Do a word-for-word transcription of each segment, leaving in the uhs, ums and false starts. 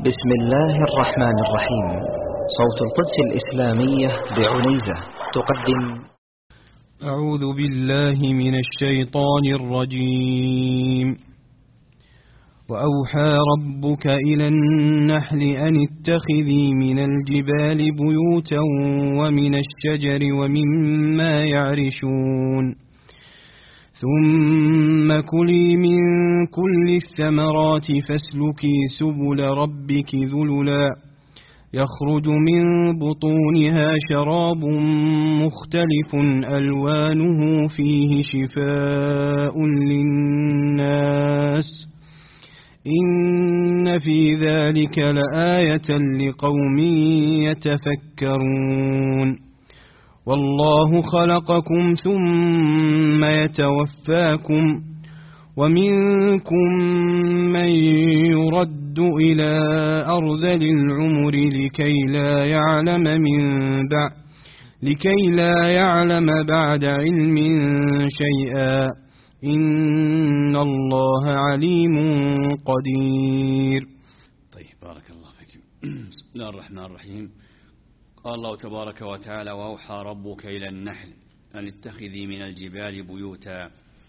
بسم الله الرحمن الرحيم. صوت القدس الإسلامية بعنيزة تقدم. أعوذ بالله من الشيطان الرجيم. وأوحى ربك إلى النحل أن اتخذي من الجبال بيوتا ومن الشجر ومما يعرشون ثم كلي من كل الثمرات فاسلكي سبل ربك ذللا يخرج من بطونها شراب مختلف ألوانه فيه شفاء للناس إن في ذلك لآية لقوم يتفكرون. والله خلقكم ثم يتوفاكم ومنكم من يرد إلى أرذل العمر لكي لا يعلم من بعد لكي لا يعلم بعد علم شيئا إن الله عليم قدير. طيب، بارك الله فيكم. بسم الله الرحمن الرحيم. قال الله تبارك وتعالى: وأوحى ربك إلى النحل أن اتخذي من الجبال بيوتا.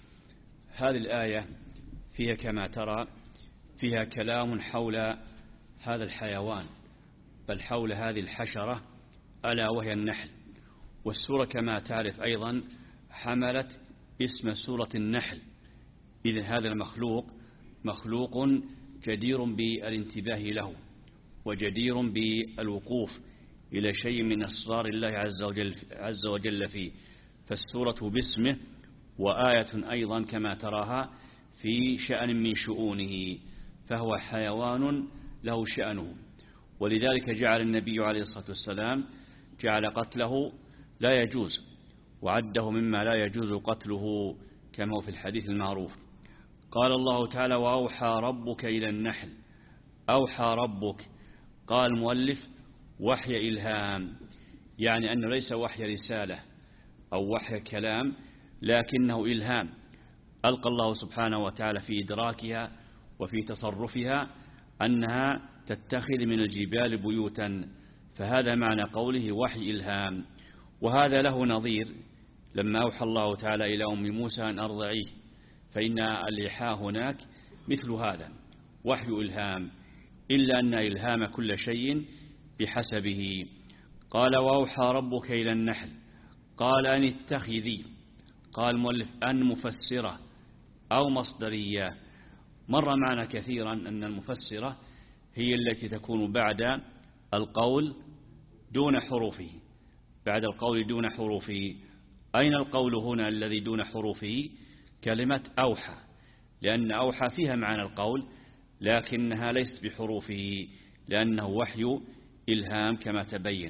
هذه الآية فيها كما ترى فيها كلام حول هذا الحيوان، بل حول هذه الحشرة ألا وهي النحل. والسورة كما تعرف أيضا حملت اسم سورة النحل. إذن هذا المخلوق مخلوق جدير بالانتباه له، وجدير بالوقوف إلى شيء من أسرار الله عز وجل, عز وجل فيه. فالسورة باسمه، وآية أيضا كما تراها في شأن من شؤونه، فهو حيوان له شأنه. ولذلك جعل النبي عليه الصلاة والسلام جعل قتله لا يجوز، وعده مما لا يجوز قتله كما هو في الحديث المعروف. قال الله تعالى: وأوحى ربك إلى النحل. أوحى ربك، قال المؤلف وحي إلهام، يعني أنه ليس وحي رسالة أو وحي كلام، لكنه إلهام ألقى الله سبحانه وتعالى في إدراكها وفي تصرفها أنها تتخذ من الجبال بيوتا. فهذا معنى قوله وحي إلهام. وهذا له نظير لما أوحى الله تعالى إلى أم موسى أن أرضعيه، فإن الإيحاء هناك مثل هذا وحي إلهام، إلا أن إلهام كل شيء بحسبه. قال: وأوحى ربك إلى النحل. قال: أن اتخذي. قال المؤلف أن مفسرة أو مصدرية. مر معنا كثيرا أن المفسرة هي التي تكون بعد القول دون حروفه. بعد القول دون حروفه. أين القول هنا الذي دون حروفه؟ كلمة أوحى، لأن أوحى فيها معنى القول لكنها ليست بحروفه، لأنه وحي إلهام كما تبين.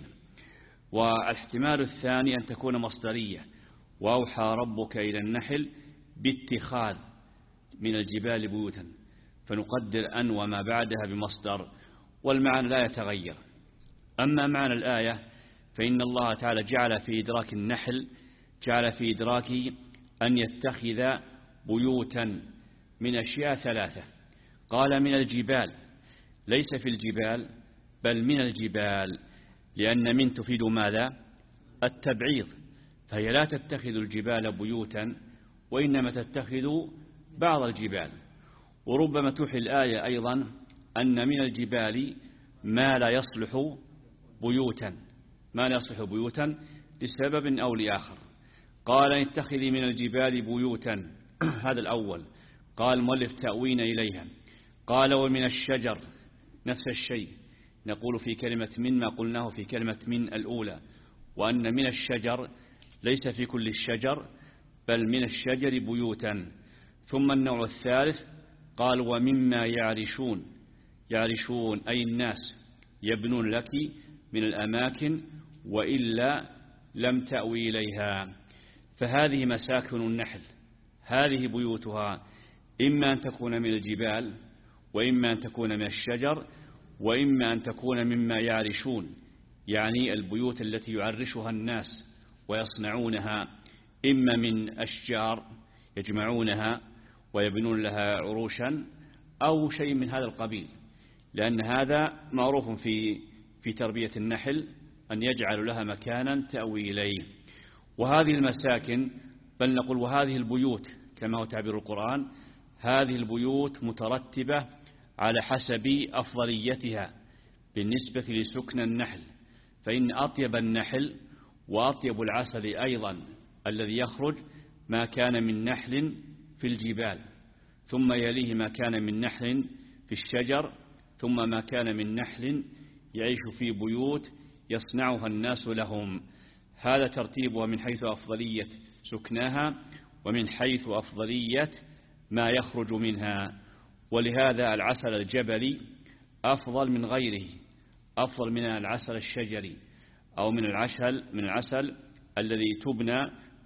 والاحتمال الثاني أن تكون مصدرية، وأوحى ربك إلى النحل باتخاذ من الجبال بيوتا، فنقدر أن وما بعدها بمصدر، والمعنى لا يتغير. أما معنى الآية فإن الله تعالى جعل في إدراك النحل جعل في إدراك أن يتخذ بيوتا من أشياء ثلاثة. قال: من الجبال، ليس في الجبال بل من الجبال، لأن من تفيد ماذا؟ التبعيض، فهي لا تتخذ الجبال بيوتا، وإنما تتخذ بعض الجبال. وربما توحي الآية أيضا أن من الجبال ما لا يصلح بيوتا ما لا يصلح بيوتا لسبب أو لآخر. قال: اتخذي من الجبال بيوتا. هذا الأول. قال المؤلف تأوين إليها. قال: ومن الشجر، نفس الشيء نقول في كلمة من ما قلناه في كلمة من الأولى، وأن من الشجر ليس في كل الشجر بل من الشجر بيوتا. ثم النوع الثالث قال: ومما يعرشون. يعرشون أي الناس يبنون لك من الأماكن وإلا لم تأوي إليها. فهذه مساكن النحل، هذه بيوتها، إما أن تكون من الجبال، وإما أن تكون من الشجر، وإما أن تكون مما يعرشون، يعني البيوت التي يعرشها الناس ويصنعونها، إما من أشجار يجمعونها ويبنون لها عروشا، أو شيء من هذا القبيل. لأن هذا معروف في في تربية النحل أن يجعل لها مكانا تأوي إليه. وهذه المساكن، بل نقول وهذه البيوت كما هو تعبير القرآن، هذه البيوت مترتبة على حسب أفضليتها بالنسبة لسكن النحل، فإن أطيب النحل وأطيب العسل أيضا الذي يخرج ما كان من نحل في الجبال، ثم يليه ما كان من نحل في الشجر، ثم ما كان من نحل يعيش في بيوت يصنعها الناس لهم. هذا ترتيبها من حيث أفضلية سكناها ومن حيث أفضلية ما يخرج منها. ولهذا العسل الجبلي أفضل من غيره، أفضل من العسل الشجري أو من العسل من العسل الذي تبنى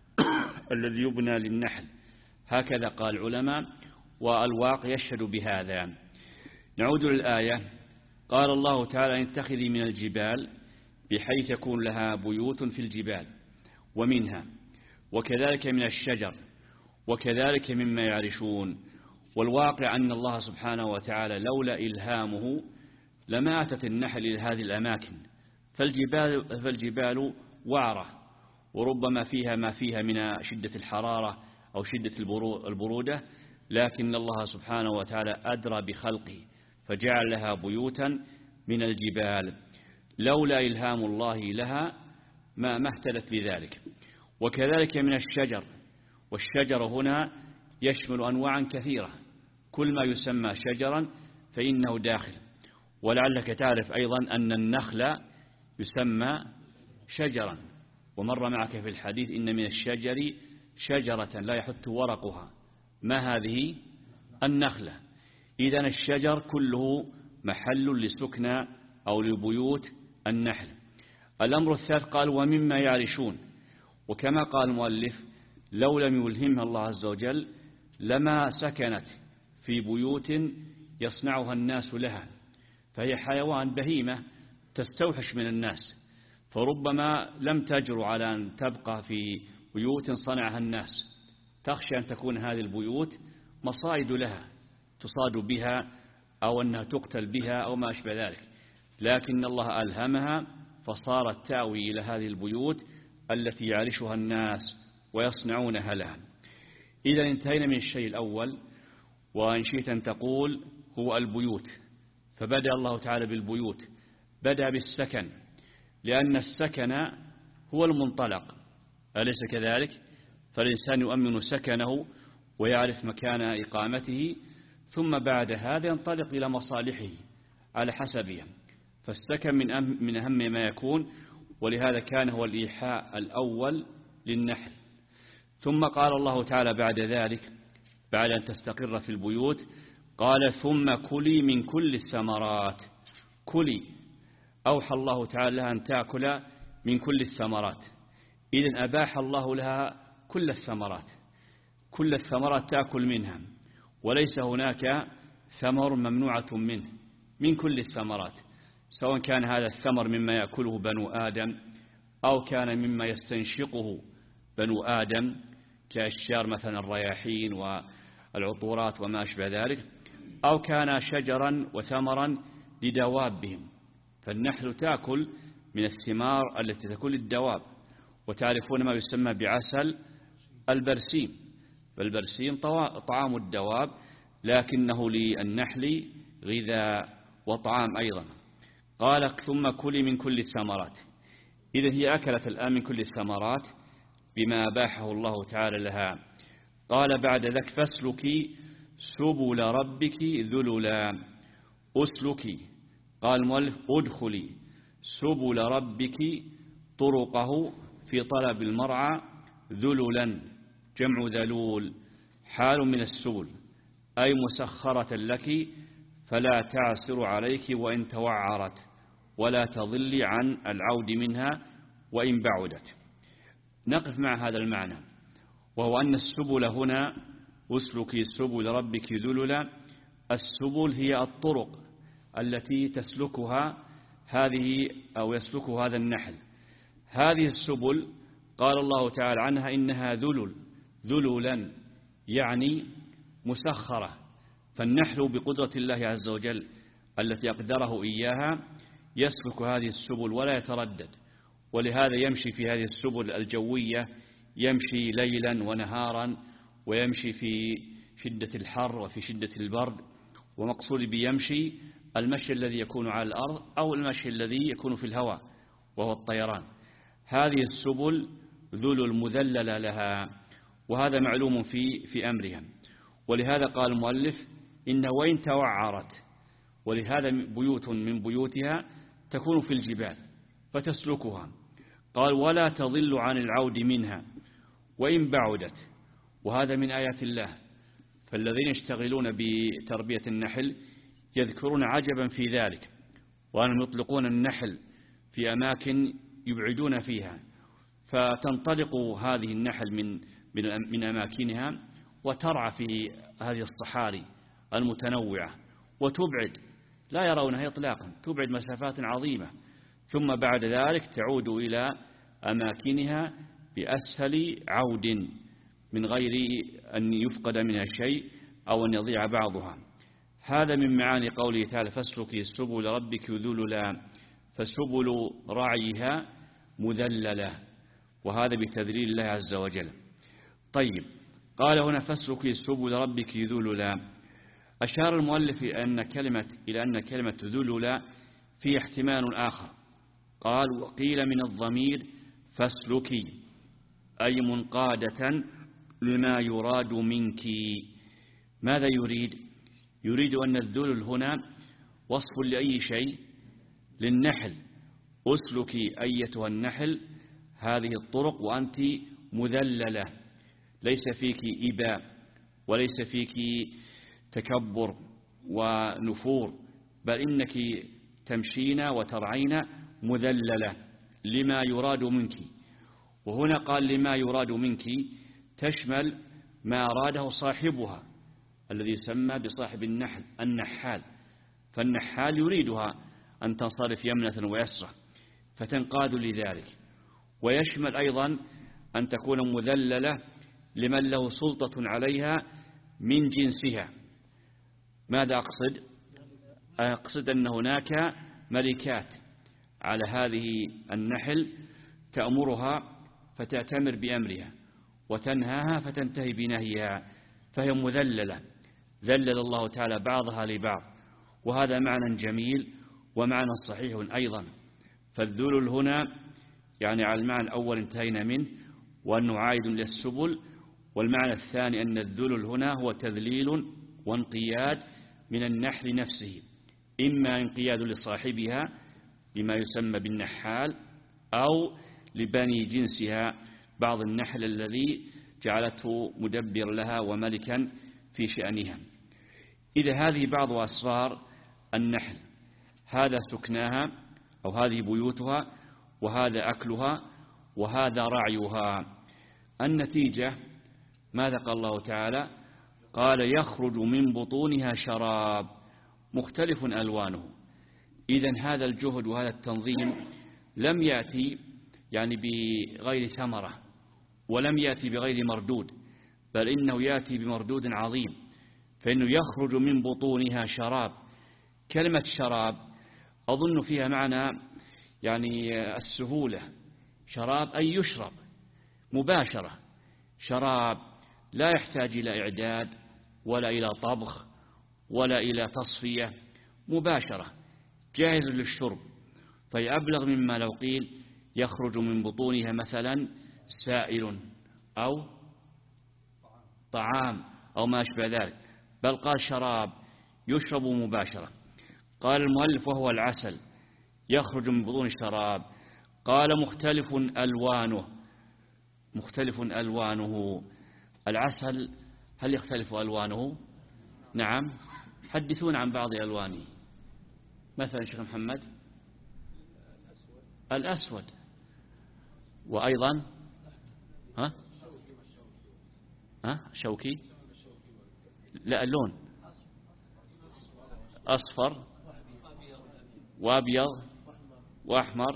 الذي يبنى للنحل. هكذا قال العلماء، والواقع يشهد بهذا. نعود للآية. قال الله تعالى: اتخذي من الجبال، بحيث يكون لها بيوت في الجبال ومنها، وكذلك من الشجر، وكذلك مما يعرشون. والواقع أن الله سبحانه وتعالى لولا إلهامه لما أتت النحل إلى هذه الأماكن، فالجبال, فالجبال وعرة، وربما فيها ما فيها من شدة الحرارة أو شدة البرودة، لكن الله سبحانه وتعالى أدرى بخلقه فجعل لها بيوتا من الجبال. لولا إلهام الله لها ما ما اهتدت بذلك. وكذلك من الشجر، والشجر هنا يشمل أنواعا كثيرة، كل ما يسمى شجرا فإنه داخل. ولعلك تعرف أيضا أن النخل يسمى شجرا، ومر معك في الحديث إن من الشجر شجرة لا يحت ورقها، ما هذه؟ النخلة. إذن الشجر كله محل لسكن أو لبيوت النحل. الأمر الثالث قال: ومما يعرشون. وكما قال المؤلف: لو لم يلهمها الله عز وجل لما سكنت في بيوت يصنعها الناس لها، فهي حيوان بهيمة تستوحش من الناس، فربما لم تجر على أن تبقى في بيوت صنعها الناس، تخشى أن تكون هذه البيوت مصائد لها تصاد بها أو أنها تقتل بها أو ما أشبه ذلك، لكن الله ألهمها فصارت تأوي إلى هذه البيوت التي يعرشها الناس ويصنعونها لها. إذا انتهينا من الشيء الأول، وإن شئت أن تقول هو البيوت، فبدأ الله تعالى بالبيوت، بدأ بالسكن، لأن السكن هو المنطلق، أليس كذلك؟ فالإنسان يؤمن سكنه ويعرف مكان إقامته، ثم بعد هذا ينطلق إلى مصالحه على حسبها. فالسكن من أهم, من أهم ما يكون، ولهذا كان هو الإيحاء الأول للنحل. ثم قال الله تعالى بعد ذلك، بعد أن تستقر في البيوت، قال: ثم كلي من كل الثمرات. كلي، أوحى الله تعالى لها أن تأكل من كل الثمرات. إذن أباح الله لها كل الثمرات، كل الثمرات تأكل منها، وليس هناك ثمر ممنوعة منه، من كل الثمرات، سواء كان هذا الثمر مما يأكله بنو آدم أو كان مما يستنشقه بنو آدم كأشجار مثلا الرياحين والعطورات وما أشبه ذلك، أو كان شجرا وثمرا لدوابهم، فالنحل تأكل من الثمار التي تأكل الدواب. وتعرفون ما يسمى بعسل البرسيم، فالبرسيم طعام الدواب، لكنه للنحل غذاء وطعام أيضا. قال: ثم كلي من كل الثمرات. إذا هي أكلت الآن من كل الثمرات بما أباحه الله تعالى لها. قال بعد ذلك: فاسلكي سبل ربك ذللا. أسلكي، قال المؤلف: ادخلي سبل ربك، طرقه في طلب المرعى، ذللا جمع ذلول، حال من السبل، أي مسخرة لك فلا تعسر عليك وإن توعرت، ولا تضل عن العود منها وإن بعدت. نقف مع هذا المعنى، وهو أن السبل هنا: أسلكي سبل ربك ذللا. السبل هي الطرق التي تسلكها هذه أو يسلك هذا النحل. هذه السبل قال الله تعالى عنها إنها ذلل، ذللا يعني مسخرة. فالنحل بقدرة الله عز وجل التي أقدره إياها يسلك هذه السبل ولا يتردد، ولهذا يمشي في هذه السبل الجوية، يمشي ليلا ونهارا، ويمشي في شدة الحر وفي شدة البرد. ومقصود بيمشي المشي الذي يكون على الأرض أو المشي الذي يكون في الهواء وهو الطيران. هذه السبل ذل المذلل لها، وهذا معلوم في في أمرها. ولهذا قال المؤلف إن وإن توعرت، ولهذا بيوت من بيوتها تكون في الجبال فتسلكها. قال ولا تضل عن العود منها وإن بعدت، وهذا من آيات الله. فالذين يشتغلون بتربية النحل يذكرون عجبا في ذلك، وأنهم يطلقون النحل في أماكن يبعدون فيها، فتنطلق هذه النحل من من أماكنها وترعى في هذه الصحاري المتنوعة وتبعد، لا يرونها إطلاقا، تبعد مسافات عظيمة، ثم بعد ذلك تعود إلى أماكنها بأسهل عود من غير أن يفقد منها شيء أو أن يضيع بعضها. هذا من معاني قوله تعالى فاسلكي سبل ربك ذللا، فسبل رعيها مذللة، وهذا بتذليل الله عز وجل. طيب، قال هنا فاسلكي سبل ربك ذللا. أشار المؤلف أن كلمة إلى أن كلمة ذللا في احتمال آخر. قال وقيل من الضمير فاسلكي أي منقادة لما يراد منك. ماذا يريد؟ يريد أن الذلل هنا وصف لأي شيء، للنحل. أسلكي أيتها النحل هذه الطرق وأنت مذللة، ليس فيك إباء وليس فيك تكبر ونفور، بل إنك تمشين وترعين مذللة لما يراد منك. وهنا قال لما يراد منك تشمل ما أراده صاحبها الذي يسمى بصاحب النحل النحال، فالنحال يريدها أن تنصرف يمنة ويسرى فتنقاد لذلك. ويشمل أيضا أن تكون مذللة لمن له سلطة عليها من جنسها. ماذا أقصد؟ أقصد أن هناك ملكات على هذه النحل تأمرها فتأتمر بأمرها، وتنهاها فتنتهي بنهيها، فهي مذللة، ذلل الله تعالى بعضها لبعض، وهذا معنى جميل ومعنى صحيح أيضا. فالذلل هنا يعني على المعنى الأول انتهينا منه، وأنه عائد للسبل. والمعنى الثاني أن الذلل هنا هو تذليل وانقياد من النحل نفسه، إما انقياد لصاحبها بما يسمى بالنحال، أو لبني جنسها بعض النحل الذي جعلته مدبر لها وملكا في شأنها. إذا هذه بعض أسرار النحل، هذا سكناها أو هذه بيوتها، وهذا أكلها، وهذا رعيها. النتيجة ماذا قال الله تعالى؟ قال يخرج من بطونها شراب مختلف ألوانه. إذن هذا الجهد وهذا التنظيم لم يأتي يعني بغير ثمرة، ولم يأتي بغير مردود، بل إنه يأتي بمردود عظيم، فإنه يخرج من بطونها شراب. كلمة شراب أظن فيها معنى يعني السهولة، شراب أي يشرب مباشرة، شراب لا يحتاج إلى إعداد ولا إلى طبخ ولا إلى تصفية، مباشرة جاهز للشرب. فيأبلغ مما لو قيل يخرج من بطونها مثلا سائل أو طعام أو ما أشبه ذلك، بل قال شراب يشرب مباشرة. قال المؤلف وهو العسل يخرج من بطون الشراب. قال مختلف ألوانه، مختلف ألوانه. العسل هل يختلف ألوانه؟ نعم. حدثون عن بعض ألوانه. مثلا شيخ محمد الأسود، وأيضا ها ها شوكي، لا اللون أصفر وأبيض وأحمر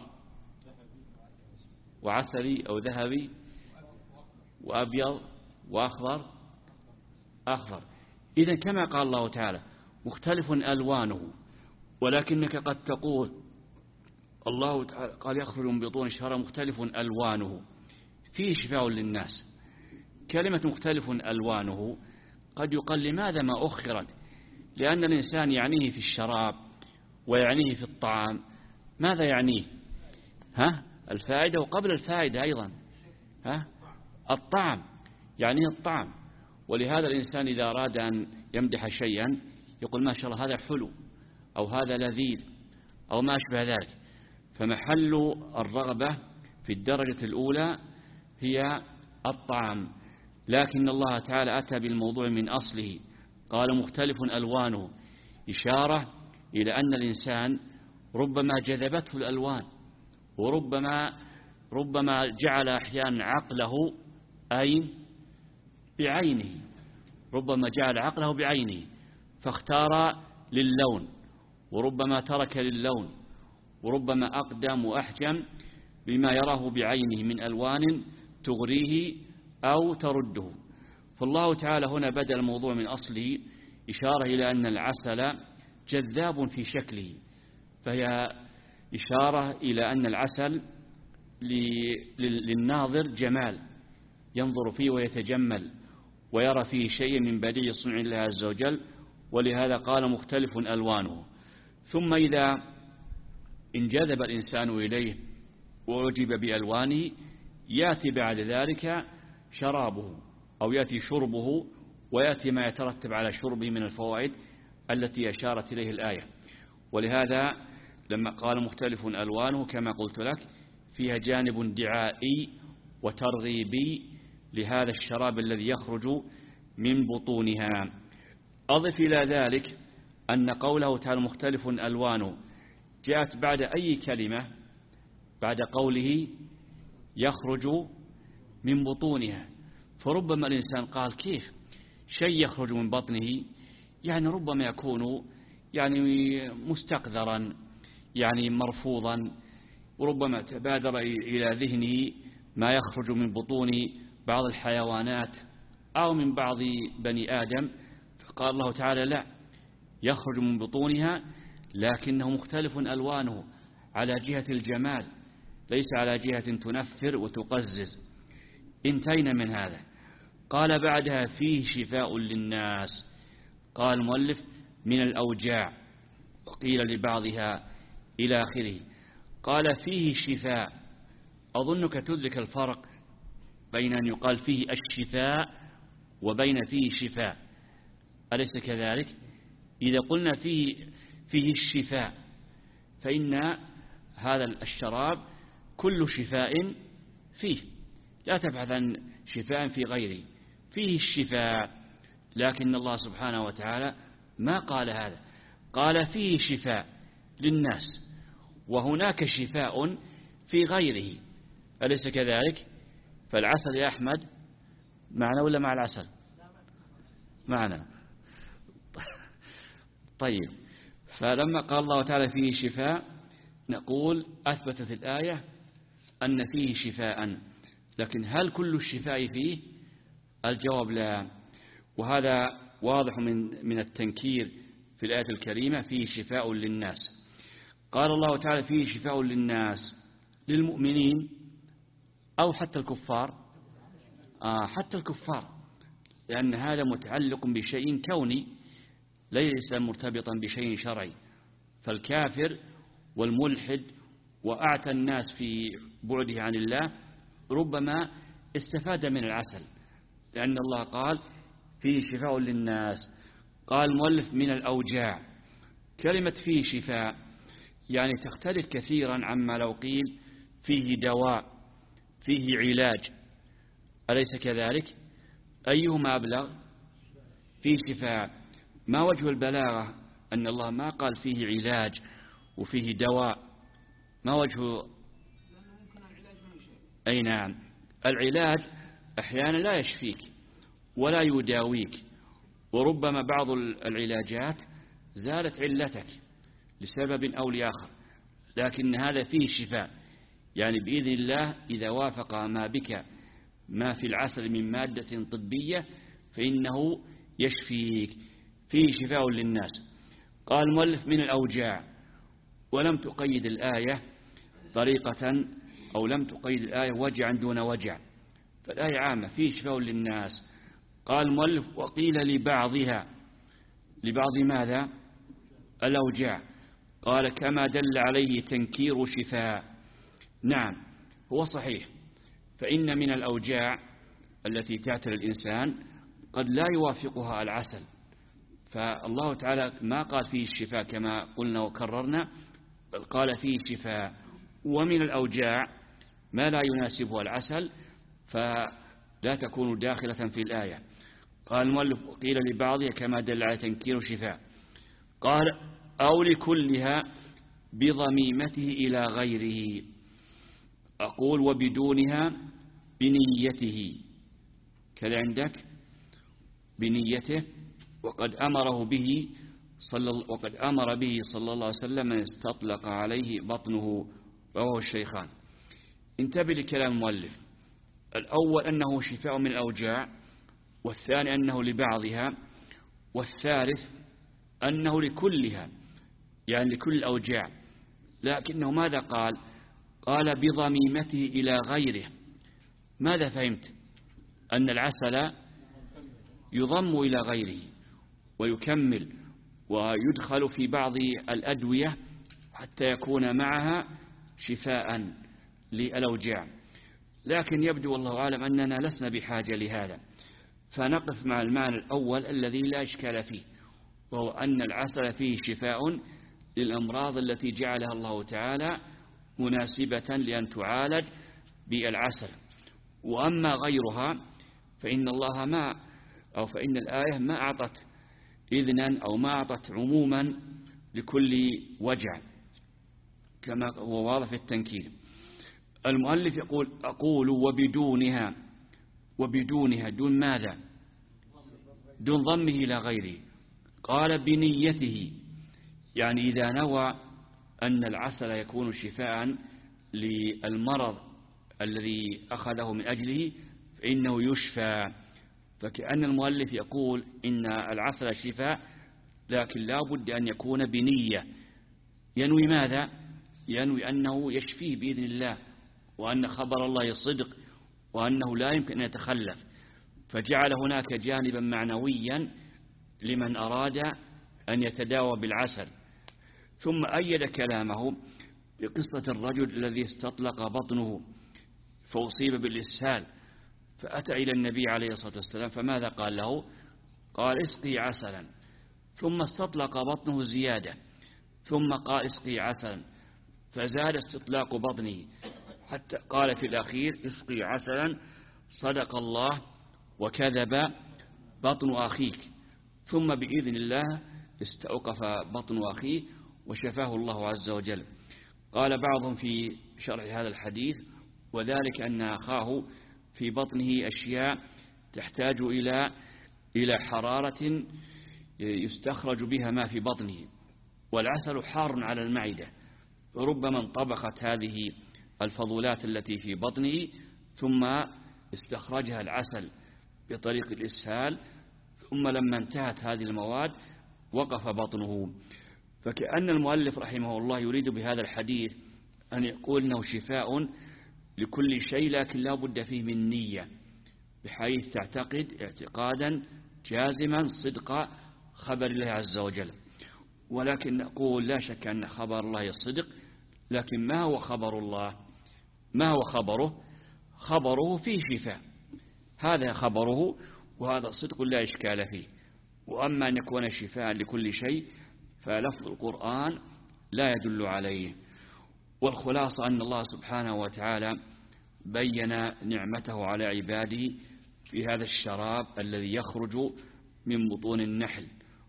وعسلي أو ذهبي وأبيض وأخضر أخضر. إذن كما قال الله تعالى مختلف ألوانه. ولكنك قد تقول الله تعالى قال يخرج من بطون الشرى مختلف ألوانه فيه شفاء للناس. كلمة مختلف ألوانه قد يقال لماذا ما أخرت؟ لأن الإنسان يعنيه في الشراب ويعنيه في الطعام. ماذا يعنيه؟ ها؟ الفائدة، وقبل الفائدة أيضا ها؟ الطعم، يعنيه الطعم. ولهذا الإنسان إذا أراد أن يمدح شيئا يقول ما شاء الله هذا حلو أو هذا لذيذ أو ما أشبه ذلك. فمحل الرغبة في الدرجة الأولى هي الطعام. لكن الله تعالى أتى بالموضوع من أصله، قال مختلف ألوانه، إشارة إلى أن الإنسان ربما جذبته الألوان، وربما ربما جعل أحيانا عقله أين بعينه، ربما جعل عقله بعينه فاختار للون، وربما ترك للون، وربما أقدم وأحجم بما يراه بعينه من ألوان تغريه أو ترده. فالله تعالى هنا بدأ الموضوع من أصله، إشارة إلى أن العسل جذاب في شكله، فهي إشارة إلى أن العسل للناظر جمال، ينظر فيه ويتجمل ويرى فيه شيء من بديع صنع الله عز وجل. ولهذا قال مختلف ألوانه. ثم إذا انجذب الإنسان إليه وعجب بألوانه يأتي بعد ذلك شرابه أو يأتي شربه، ويأتي ما يترتب على شربه من الفوائد التي أشارت إليه الآية. ولهذا لما قال مختلف ألوانه كما قلت لك فيها جانب دعائي وترغيبي لهذا الشراب الذي يخرج من بطونها. أضف إلى ذلك أن قوله تعالى مختلف ألوانه جاءت بعد أي كلمة؟ بعد قوله يخرج من بطونها. فربما الإنسان قال كيف شيء يخرج من بطنه؟ يعني ربما يكون يعني مستقذرا، يعني مرفوضا، وربما تبادر إلى ذهنه ما يخرج من بطون بعض الحيوانات أو من بعض بني آدم. فقال الله تعالى لا، يخرج من بطونها لكنه مختلف ألوانه على جهة الجمال، ليس على جهة تنفر وتقزز. انتهينا من هذا. قال بعدها فيه شفاء للناس. قال المؤلف من الأوجاع، وقيل لبعضها إلى آخره. قال فيه شفاء. أظنك تدرك الفرق بين أن يقال فيه الشفاء وبين فيه شفاء، أليس كذلك؟ إذا قلنا فيه, فيه الشفاء فإن هذا الشراب كل شفاء فيه، لا تبحث عن شفاء في غيره، فيه الشفاء. لكن الله سبحانه وتعالى ما قال هذا، قال فيه شفاء للناس وهناك شفاء في غيره، أليس كذلك؟ فالعسل يا أحمد معنا ولا مع العسل؟ معنا. طيب، فلما قال الله تعالى فيه شفاء نقول أثبتت الآية أن فيه شفاء، لكن هل كل الشفاء فيه؟ الجواب لا. وهذا واضح من من التنكير في الآية الكريمة فيه شفاء للناس. قال الله تعالى فيه شفاء للناس، للمؤمنين أو حتى الكفار؟ آه حتى الكفار، لأن هذا متعلق بشيء كوني ليس مرتبطا بشيء شرعي. فالكافر والملحد وأعتى الناس في بعده عن الله ربما استفاد من العسل، لأن الله قال فيه شفاء للناس. قال المؤلف من الأوجاع. كلمة فيه شفاء يعني تختلف كثيرا عما لو قيل فيه دواء، فيه علاج، أليس كذلك؟ أيهما أبلغ؟ فيه شفاء. ما وجه البلاغة أن الله ما قال فيه علاج وفيه دواء؟ ما وجه؟ أي نعم، العلاج أحيانا لا يشفيك ولا يداويك، وربما بعض العلاجات زالت علتك لسبب أو لآخر، لكن هذا فيه شفاء، يعني بإذن الله إذا وافق ما بك ما في العسل من مادة طبية فإنه يشفيك، فيه شفاء للناس. قال المؤلف من الأوجاع. ولم تقيد الآية طريقة أو لم تقيد الآية وجعا دون وجع، فالآية عامة فيه شفاء للناس. قال المؤلف وقيل لبعضها، لبعض ماذا؟ الأوجاع. قال كما دل عليه تنكير شفاء. نعم هو صحيح، فإن من الأوجاع التي تأتي الإنسان قد لا يوافقها العسل، فالله تعالى ما قال فيه الشفاء كما قلنا وكررنا، بل قال فيه شفاء. ومن الأوجاع ما لا يناسبها العسل فلا تكون داخلة في الآية. قال المؤلف قيل لبعضها كما دل على تنكير شفاء. قال أو لكلها بضميمته إلى غيره. أقول وبدونها بنيته، كذا عندك بنيته، وقد أمره به صلى وقد أمر به صلى الله عليه وسلم من استطلق عليه بطنه، رواه الشيخان. انتبه لكلام المؤلف، الأول أنه شفاء من الأوجاع، والثاني أنه لبعضها، والثالث أنه لكلها يعني لكل الأوجاع. لكنه ماذا قال؟ قال بضميمته إلى غيره. ماذا فهمت؟ أن العسل يضم إلى غيره ويكمل ويدخل في بعض الأدوية حتى يكون معها شفاء للأوجاع. لكن يبدو والله أعلم أننا لسنا بحاجة لهذا، فنقف مع المعنى الأول الذي لا إشكال فيه، وهو أن العسل فيه شفاء للأمراض التي جعلها الله تعالى مناسبة لأن تعالج بالعسل. وأما غيرها فإن الله ما أو فإن الآية ما أعطت إذنا أو ما أعطت عموما لكل وجع كما هو واضح في التنكير. المؤلف يقول أقول وبدونها، وبدونها دون ماذا؟ دون ضمه إلى غيره. قال بنيته، يعني إذا نوى أن العسل يكون شفاء للمرض الذي أخذه من أجله فإنه يشفى. فكأن المؤلف يقول إن العسل شفاء، لكن لا بد أن يكون بنية. ينوي ماذا؟ ينوي أنه يشفيه بإذن الله، وأن خبر الله صدق، وأنه لا يمكن أن يتخلف، فجعل هناك جانبا معنويا لمن أراد أن يتداوى بالعسل. ثم أيد كلامه بقصة الرجل الذي استطلق بطنه فأصيب بالإسهال، فأتى إلى النبي عليه الصلاة والسلام، فماذا قال له؟ قال اسقي عسلا، ثم استطلق بطنه زيادة، ثم قال اسقي عسلا، فزاد استطلاق بطنه حتى قال في الأخير اسقي عسلا صدق الله وكذب بطن أخيك. ثم بإذن الله استوقف بطن أخيه وشفاه الله عز وجل. قال بعضهم في شرح هذا الحديث وذلك أن أخاه في بطنه أشياء تحتاج إلى إلى حرارة يستخرج بها ما في بطنه، والعسل حار على المعدة، ربما انطبخت هذه الفضولات التي في بطنه ثم استخرجها العسل بطريق الإسهال، ثم لما انتهت هذه المواد وقف بطنه. فكأن المؤلف رحمه الله يريد بهذا الحديث أن يقول أنه شفاء لكل شيء، لكن لا بد فيه من نية، بحيث تعتقد اعتقادا جازما صدق خبر الله عز وجل. ولكن نقول لا شك أن خبر الله الصدق، لكن ما هو خبر الله؟ ما هو خبره؟ خبره فيه شفاء، هذا خبره، وهذا صدق لا إشكال فيه. وأما أن يكون شفاء لكل شيء فلفظ القرآن لا يدل عليه. والخلاصة أن الله سبحانه وتعالى بين نعمته على عباده في هذا الشراب الذي يخرج من بطون النحل،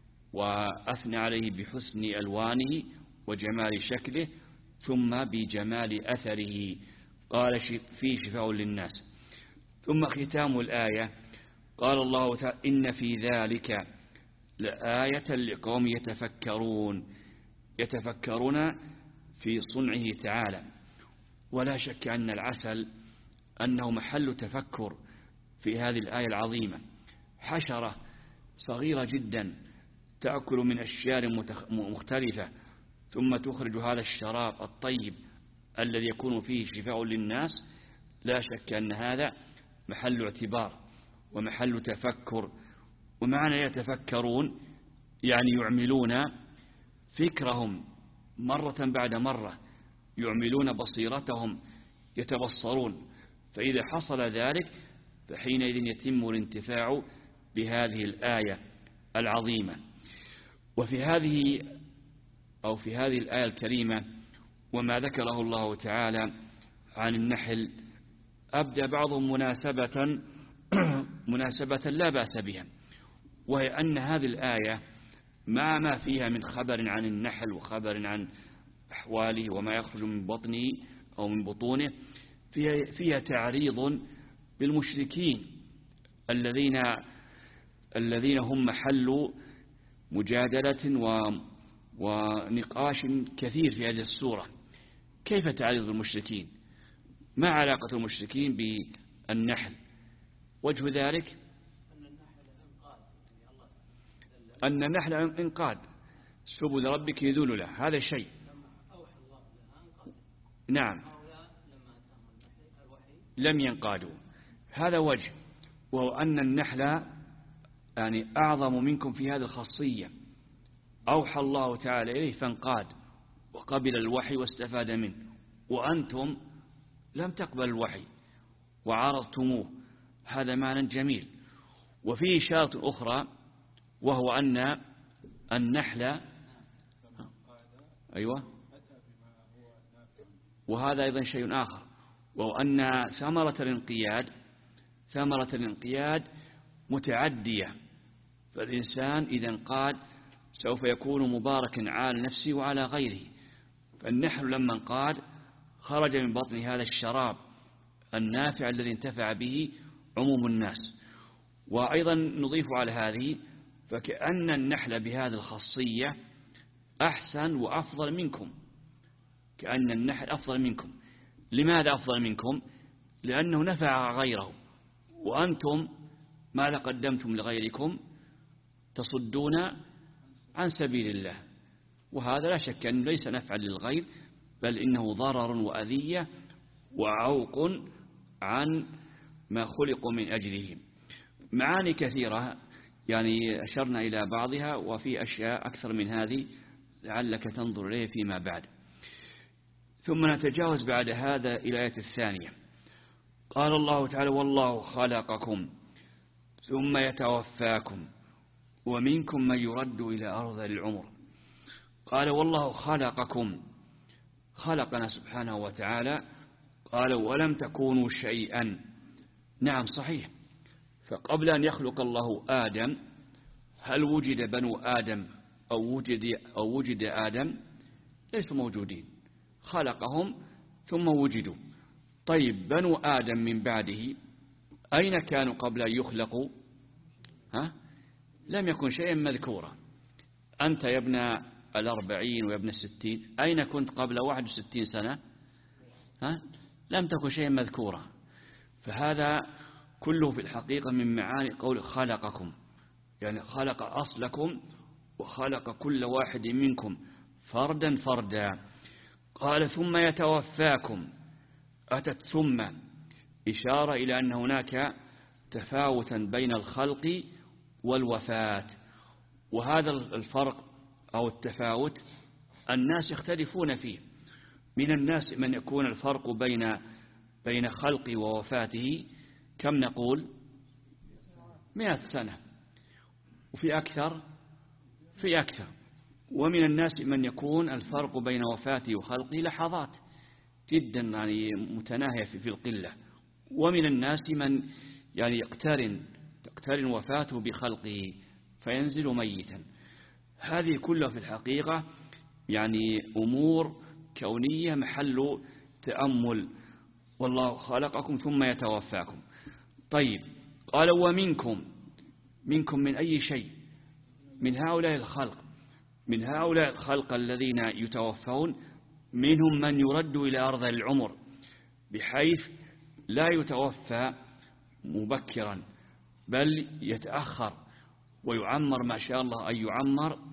وأثنى عليه بحسن ألوانه وجمال شكله ثم بجمال أثره، قال فيه شفاء للناس. ثم ختام الآية قال الله تعالى إن في ذلك لآية لقوم يتفكرون، يتفكرون في صنعه تعالى. ولا شك أن العسل أنه محل تفكر في هذه الآية العظيمة. حشرة صغيرة جدا تأكل من أشياء مختلفة ثم تخرج هذا الشراب الطيب الذي يكون فيه شفاء للناس، لا شك أن هذا محل اعتبار ومحل تفكر. ومعنى يتفكرون يعني يعملون فكرهم مرة بعد مرة، يعملون بصيرتهم، يتبصرون. فإذا حصل ذلك فحينئذ يتم الانتفاع بهذه الآية العظيمة. وفي هذه أو في هذه الآية الكريمة وما ذكره الله تعالى عن النحل أبدأ بعضهم مناسبة مناسبة لا بأس بها، وهي أن هذه الآية مع ما فيها من خبر عن النحل وخبر عن أحواله وما يخرج من بطنه أو من بطونه، فيها, فيها تعريض بالمشركين الذين الذين هم محل مجادلة و ونقاش كثير في هذه السورة. كيف تعريض المشركين؟ ما علاقة المشركين بالنحل؟ وجه ذلك أن النحل انقاد سبل ربك يذل له، هذا شيء. نعم لم ينقادوا، هذا وجه. وهو أن النحل يعني أعظم منكم في هذه الخاصية، أوحى الله تعالى إليه فانقاد وقبل الوحي واستفاد منه، وأنتم لم تقبل الوحي وعارضتموه، هذا معنى جميل. وفيه إشارة أخرى وهو أن النحل أيوة وهذا أيضا شيء آخر، وهو أن ثمرة الانقياد ثمرة الانقياد متعدية، فالإنسان إذا انقاد سوف يكون مباركا على نفسه وعلى غيره. فالنحل لما انقاد خرج من بطن هذا الشراب النافع الذي انتفع به عموم الناس. وأيضا نضيف على هذه فكأن النحل بهذه الخاصية أحسن وأفضل منكم، كأن النحل أفضل منكم. لماذا أفضل منكم؟ لأنه نفع غيره، وأنتم ماذا قدمتم لغيركم؟ تصدون عن سبيل الله، وهذا لا شك أنه ليس نفعا للغير، بل إنه ضرر وأذية وعوق عن ما خلقوا من أجله. معاني كثيرة يعني أشرنا إلى بعضها، وفي أشياء أكثر من هذه لعلك تنظر إليه فيما بعد. ثم نتجاوز بعد هذا إلى الآية الثانية. قال الله تعالى: والله خلقكم ثم يتوفاكم ومنكم من يرد إلى أرض العمر. قال: والله خلقكم، خلقنا سبحانه وتعالى. قال: ولم تكونوا شيئا. نعم صحيح، فقبل أن يخلق الله آدم هل وجد بنو آدم أو وجد, أو وجد آدم؟ ليسوا موجودين، خلقهم ثم وجدوا. طيب بنو آدم من بعده أين كانوا قبل أن يخلقوا؟ ها؟ لم يكن شيئا مذكورا. أنت يا ابن الأربعين ويا ابن الستين أين كنت قبل واحد وستين سنة؟ ها؟ لم تكن شيئا مذكورا. فهذا كله في الحقيقة من معاني قول خلقكم، يعني خلق أصلكم وخلق كل واحد منكم فردا فردا. قال: ثم يتوفاكم. أتت ثم إشارة إلى أن هناك تفاوتا بين الخلق والوفاة، وهذا الفرق أو التفاوت الناس يختلفون فيه. من الناس من يكون الفرق بين بين خلقه ووفاته كم نقول؟ مئة سنة، وفي أكثر في أكثر. ومن الناس من يكون الفرق بين وفاته وخلقه لحظات جدا يعني متناهية في القلة. ومن الناس من يعني يقترن تقترن وفاته بخلقه فينزل ميتا. هذه كلها في الحقيقة يعني أمور كونية محل تأمل. والله خلقكم ثم يتوفاكم. طيب قال: ومنكم، منكم من أي شيء؟ من هؤلاء الخلق، من هؤلاء الخلق الذين يتوفون منهم من يرد إلى أرض العمر، بحيث لا يتوفى مبكرا بل يتأخر ويعمر ما شاء الله أن يعمر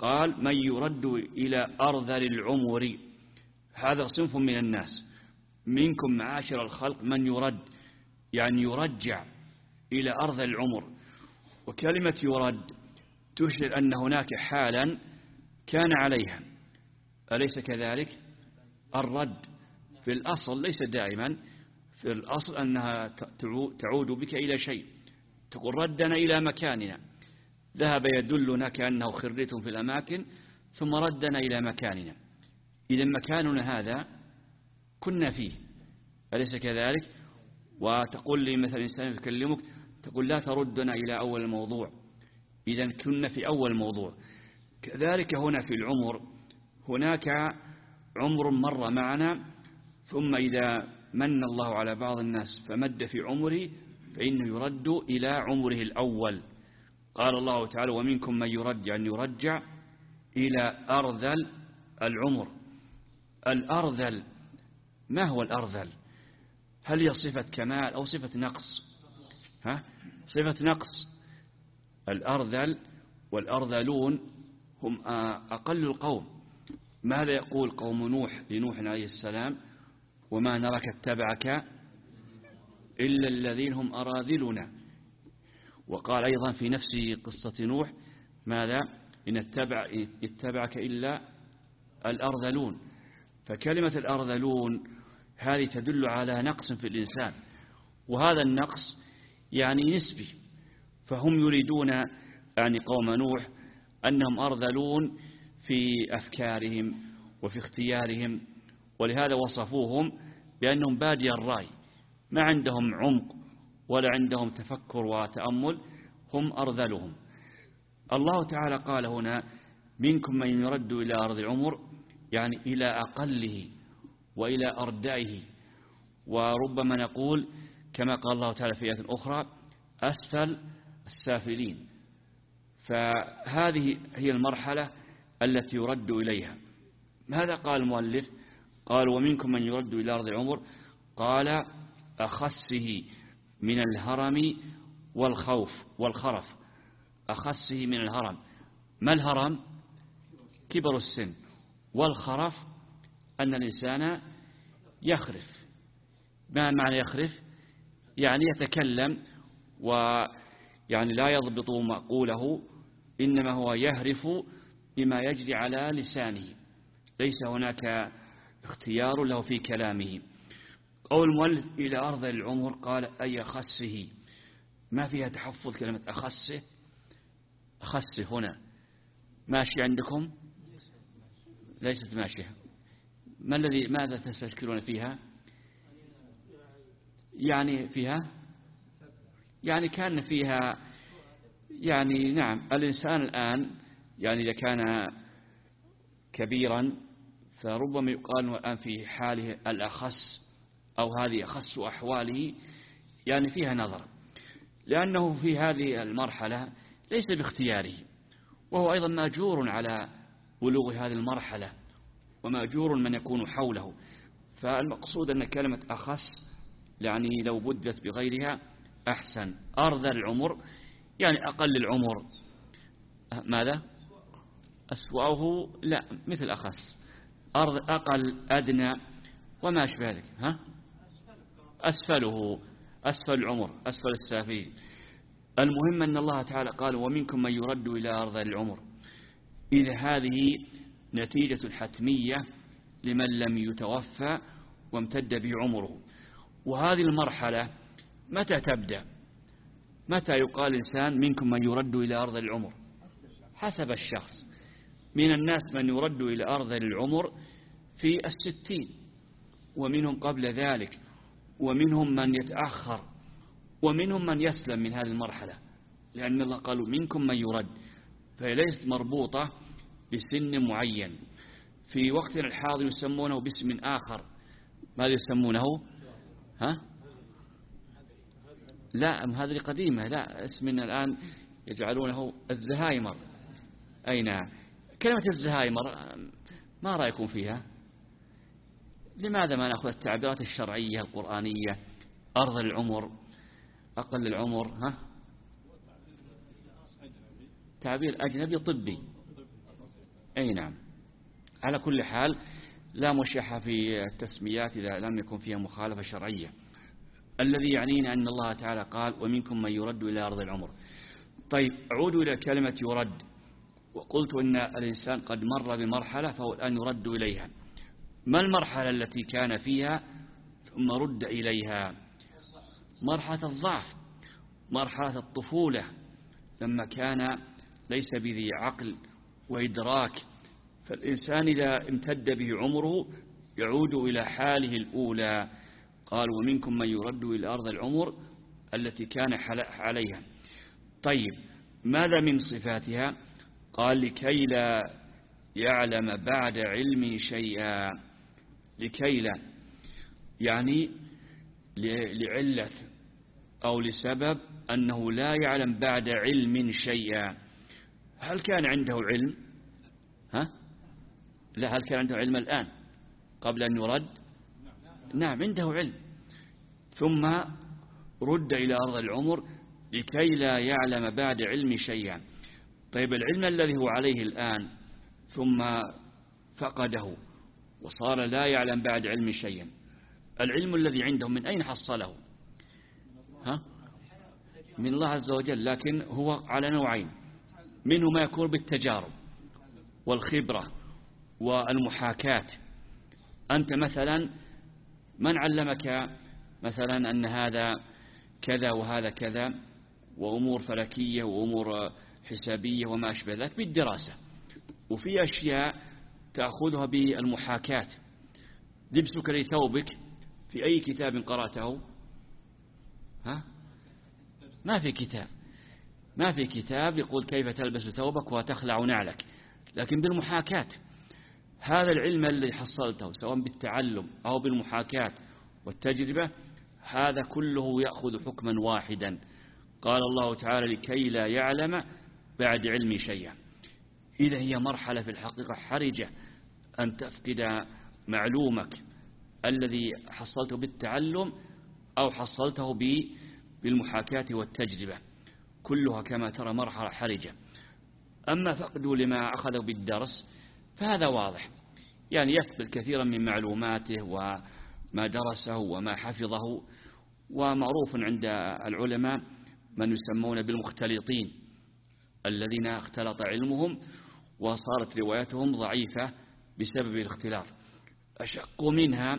قال من يرد إلى أرذل العمر، هذا صنف من الناس. منكم معاشر الخلق من يرد، يعني يرجع إلى أرذل العمر. وكلمة يرد تشير أن هناك حالا كان عليها، أليس كذلك؟ الرد في الأصل ليس دائما، في الأصل أنها تعود بك إلى شيء، تقول ردنا إلى مكاننا، ذهب يدلنا كأنه خريت في الأماكن ثم ردنا إلى مكاننا. إذا مكاننا هذا كنا فيه، أليس كذلك؟ وتقول لي مثلا إنسان يكلمك تقول لا تردنا إلى أول الموضوع، إذا كنا في أول الموضوع. كذلك هنا في العمر، هناك عمر مر معنا، ثم إذا من الله على بعض الناس فمد في عمره فإنه يرد إلى عمره الأول. قال الله تعالى ومنكم من يرد، يعني يرجع إلى أرذل العمر. الأرذل، ما هو الأرذل؟ هل هي صفة كمال أو صفة نقص؟ ها؟ صفة نقص. الأرذل والأرذلون هم أقل القوم. ماذا يقول قوم نوح لنوح عليه السلام؟ وما نراك اتبعك إلا الذين هم أراذلنا. وقال أيضا في نفس قصة نوح ماذا؟ إن اتبع اتبعك إلا الأرذلون. فكلمة الأرذلون هذه تدل على نقص في الإنسان، وهذا النقص يعني نسبي. فهم يريدون يعني قوم نوح أنهم أرذلون في أفكارهم وفي اختيارهم، ولهذا وصفوهم بأنهم بادي الرأي، ما عندهم عمق ولا عندهم تفكر وتأمل، هم أرذلهم. الله تعالى قال هنا منكم من يرد إلى أرض العمر، يعني إلى أقله وإلى أردائه. وربما نقول كما قال الله تعالى في آية أخرى أسفل السافلين. فهذه هي المرحلة التي يرد إليها. ماذا قال المؤلف؟ قال ومنكم من يرد إلى أرض العمر، قال أخسه من الهرم والخوف والخرف. أخسه من الهرم، ما الهرم؟ كبر السن. والخرف أن الإنسان يخرف. ما معنى يخرف؟ يعني يتكلم ويعني لا يضبط مقوله، إنما هو يهرف بما يجري على لسانه، ليس هناك اختيار له في كلامه. قول المؤلف إلى أرض العمر قال أي أخسه، ما فيها تحفظ كلمة أخسه. أخسه هنا ماشي عندكم؟ ليست ماشية. ما الذي ماذا تستشكلون فيها؟ يعني فيها يعني كان فيها يعني نعم. الإنسان الآن يعني إذا كان كبيرا فربما يقال الآن في حاله الأخس أو هذه أخس أحواله، يعني فيها نظر، لأنه في هذه المرحلة ليس باختياره، وهو أيضا مأجور على بلوغ هذه المرحلة ومأجور من يكون حوله. فالمقصود أن كلمة أخس يعني لو بدت بغيرها أحسن. أرذل العمر يعني أقل العمر. ماذا؟ أسوأه لا مثل أخس. أرض أقل أدنى وما أشبه ذلك. ها؟ أسفله أسفل العمر أسفل السافلين. المهم أن الله تعالى قال ومنكم من يرد إلى أرذل العمر. إذا هذه نتيجة حتمية لمن لم يتوفى وامتد به عمره. وهذه المرحلة متى تبدأ؟ متى يقال إنسان منكم من يرد إلى أرذل العمر؟ حسب الشخص. من الناس من يرد إلى أرذل العمر في الستين، ومنهم قبل ذلك، ومنهم من يتأخر، ومنهم من يسلم من هذه المرحلة، لأن الله قالوا منكم من يرد، فهي ليست مربوطة بسن معين. في وقتنا الحاضر يسمونه باسم آخر. ماذا يسمونه؟ ها؟ لا هذه قديمة، لا اسمنا الآن يجعلونه الزهايمر. أي نعم. كلمة الزهايمر ما رأيكم فيها؟ لماذا ما نأخذ التعبيرات الشرعية القرآنية؟ أرذل العمر، أقل العمر. ها؟ تعبير أجنبي طبي. أي نعم. على كل حال لا مشاحة في التسميات إذا لم يكن فيها مخالفة شرعية. الذي يعنينا أن الله تعالى قال ومنكم من يرد إلى أرض العمر. طيب أعود إلى كلمة يرد، وقلت أن الإنسان قد مر بمرحلة فهو الآن يرد إليها. ما المرحلة التي كان فيها ثم رد إليها؟ مرحلة الضعف، مرحلة الطفولة، لما كان ليس بذي عقل وإدراك. فالإنسان إذا امتد به عمره يعود إلى حاله الأولى. قال ومنكم من يرد إلى أرض العمر التي كان عليها. طيب ماذا من صفاتها؟ قال لكي لا يعلم بعد علم شيئا. لكي لا يعني لعلة أو لسبب أنه لا يعلم بعد علم شيئا. هل كان عنده علم؟ ها؟ لا، هل كان عنده علم الآن قبل أن يرد؟ نعم عنده علم، ثم رد إلى أرض العمر لكي لا يعلم بعد علم شيئا. طيب العلم الذي هو عليه الآن ثم فقده وصار لا يعلم بعد علم شيئا، العلم الذي عنده من أين حصله؟ ها؟ من الله عز وجل، لكن هو على نوعين، منه ما يكون بالتجارب والخبرة والمحاكاة. أنت مثلا من علمك مثلا أن هذا كذا وهذا كذا، وأمور فلكية وأمور حسابية وما أشبه ذلك بالدراسة، وفي أشياء تأخذها بالمحاكاة. لبسك لثوبك في أي كتاب قرأته؟ ها؟ ما في كتاب، ما في كتاب يقول كيف تلبس ثوبك وتخلع نعلك، لكن بالمحاكاة. هذا العلم الذي حصلته سواء بالتعلم أو بالمحاكاة والتجربة، هذا كله يأخذ حكما واحدا. قال الله تعالى لكي لا يعلم بعد علم شيئا. إذا هي مرحلة في الحقيقة حرجة أن تفقد معلومك الذي حصلته بالتعلم أو حصلته بالمحاكاة والتجربة، كلها كما ترى مرحلة حرجة. أما فقده لما أخذه بالدرس فهذا واضح، يعني يثبت كثيرا من معلوماته وما درسه وما حفظه. ومعروف عند العلماء من يسمون بالمختلطين، الذين اختلط علمهم وصارت روايتهم ضعيفة بسبب الاختلاط. أشق منها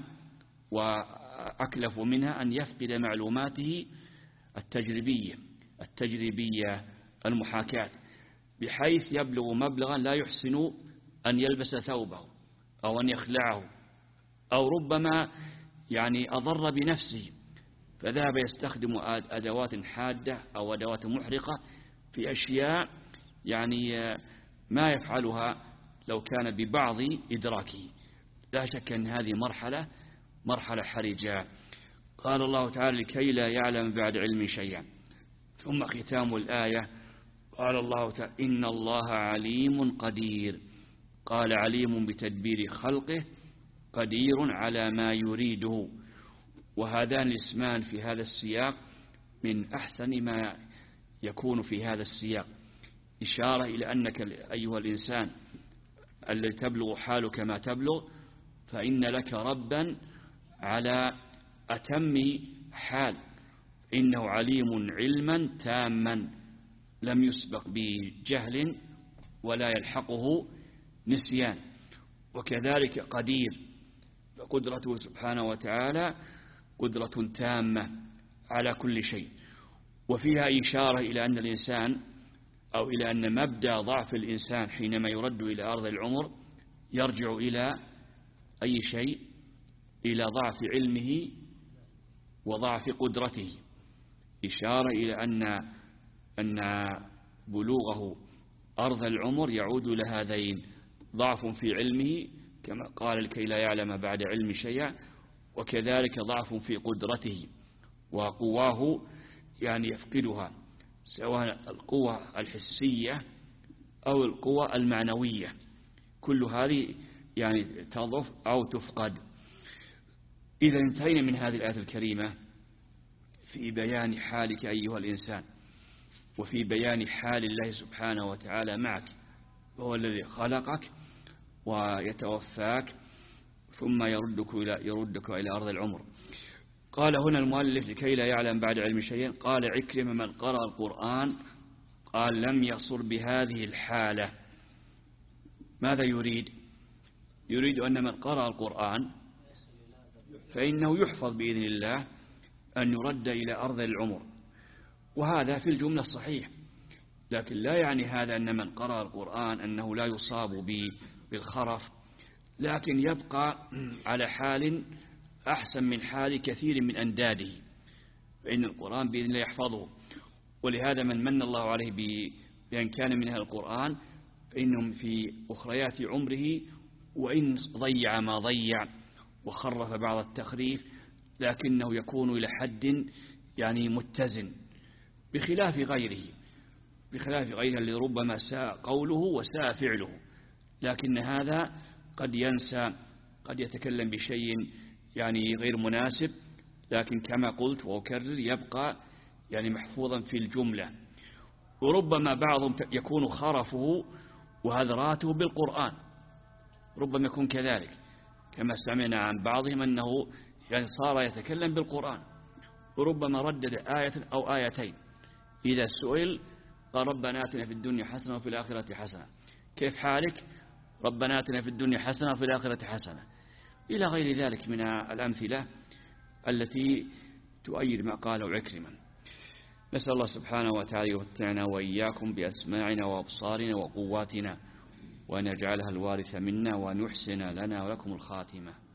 وأكلف منها أن يفقد معلوماته التجريبية التجريبية المحاكاة، بحيث يبلغ مبلغا لا يحسن أن يلبس ثوبه أو أن يخلعه، أو ربما يعني أضر بنفسه فذهب يستخدم أدوات حادة أو أدوات محرقة في أشياء يعني ما يفعلها لو كان ببعض إدراكه. لا شك أن هذه مرحلة مرحلة حرجة. قال الله تعالى لكي لا يعلم بعد علم شيئا. ثم ختام الآية قال الله تعالى إن الله عليم قدير. قال عليم بتدبير خلقه، قدير على ما يريده. وهذان الاسمان في هذا السياق من أحسن ما يكون في هذا السياق، إشارة إلى أنك أيها الإنسان الذي تبلغ حالك ما تبلغ، فإن لك ربا على أتم حال، إنه عليم علما تاما لم يسبق بجهل ولا يلحقه نسيان. وكذلك قدير، فقدرته سبحانه وتعالى قدرة تامة على كل شيء. وفيها إشارة إلى أن الإنسان أو إلى أن مبدأ ضعف الإنسان حينما يرد إلى أرض العمر يرجع إلى أي شيء؟ إلى ضعف علمه وضعف قدرته. إشارة إلى أن أن بلوغه أرض العمر يعود إلى هذين: ضعف في علمه كما قال لكي لا يعلم بعد علم شيئا، وكذلك ضعف في قدرته وقواه يعني يفقدها، سواء القوة الحسية أو القوة المعنوية، كل هذه يعني تضعف أو تفقد. إذا انتهينا من هذه الآية الكريمة في بيان حالك أيها الإنسان وفي بيان حال الله سبحانه وتعالى معك، وهو الذي خلقك ويتوفاك ثم يردك إلى, يردك إلى أرض العمر. قال هنا المؤلف لكي لا يعلم بعد علم شيئا، قال عكرمة من قرأ القرآن قال لم يصر بهذه الحالة. ماذا يريد؟ يريد أن من قرأ القرآن فإنه يحفظ بإذن الله أن يرد إلى أرض العمر، وهذا في الجملة الصحيح، لكن لا يعني هذا أن من قرأ القرآن أنه لا يصاب بالخرف، لكن يبقى على حال أحسن من حال كثير من أنداده، فإن القرآن بإذن الله يحفظه. ولهذا من من الله عليه بأن كان من أهل القرآن فإنهم في أخريات عمره وإن ضيع ما ضيع وخرف بعض التخريف لكنه يكون إلى حد يعني متزن، بخلاف غيره بخلاف غيره الذي ربما ساء قوله وساء فعله، لكن هذا قد ينسى، قد يتكلم بشيء يعني غير مناسب، لكن كما قلت وأكرر يبقى يعني محفوظا في الجملة. وربما بعضهم يكون خرفه وهذراته بالقرآن، ربما يكون كذلك، كما سمعنا عن بعضهم أنه يعني صار يتكلم بالقرآن، وربما ردد آية أو آيتين، إذا سئل قال ربنا آتنا في الدنيا حسنة وفي الآخرة حسنة، كيف حالك؟ ربنا آتنا في الدنيا حسنة وفي الآخرة حسنة، إلى غير ذلك من الأمثلة التي تؤيد ما قاله عكرمة. نسأل الله سبحانه وتعالى يمتعنا وإياكم بأسماعنا وأبصارنا وقواتنا، وأن يجعلها الوارث منا، وأن يحسن لنا ولكم الخاتمة.